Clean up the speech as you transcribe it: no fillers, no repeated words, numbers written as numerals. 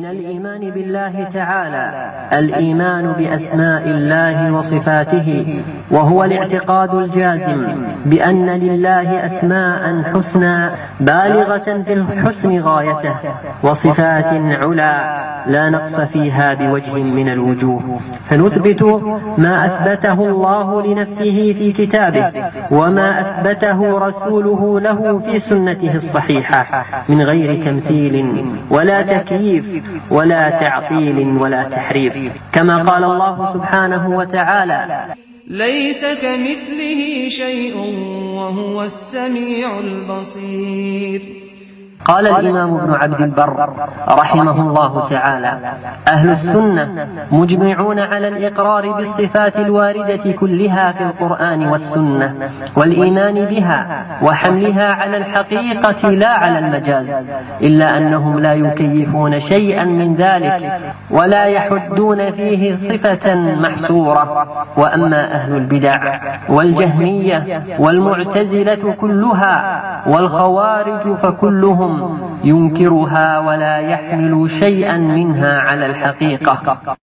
من الإيمان بالله تعالى الإيمان بأسماء الله وصفاته، وهو الاعتقاد الجازم بأن لله أسماء حسنى بالغة في الحسن غايته، وصفات علا لا نقص فيها بوجه من الوجوه، فنثبت ما أثبته الله لنفسه في كتابه وما أثبته رسوله له في سنته الصحيحة من غير تمثيل ولا تكييف ولا تعطيل ولا تحريف، كما قال الله سبحانه وتعالى: ليس كمثله شيء وهو السميع البصير. قال الإمام ابن عبد البر رحمه الله تعالى: أهل السنة مجمعون على الإقرار بالصفات الواردة كلها في القرآن والسنة والإيمان بها وحملها على الحقيقة لا على المجاز، إلا أنهم لا يكيفون شيئا من ذلك ولا يحدون فيه صفة محصورة. وأما أهل البدع والجهمية والمعتزلة كلها والخوارج فكلهم ينكرها ولا يحمل شيئا منها على الحقيقة.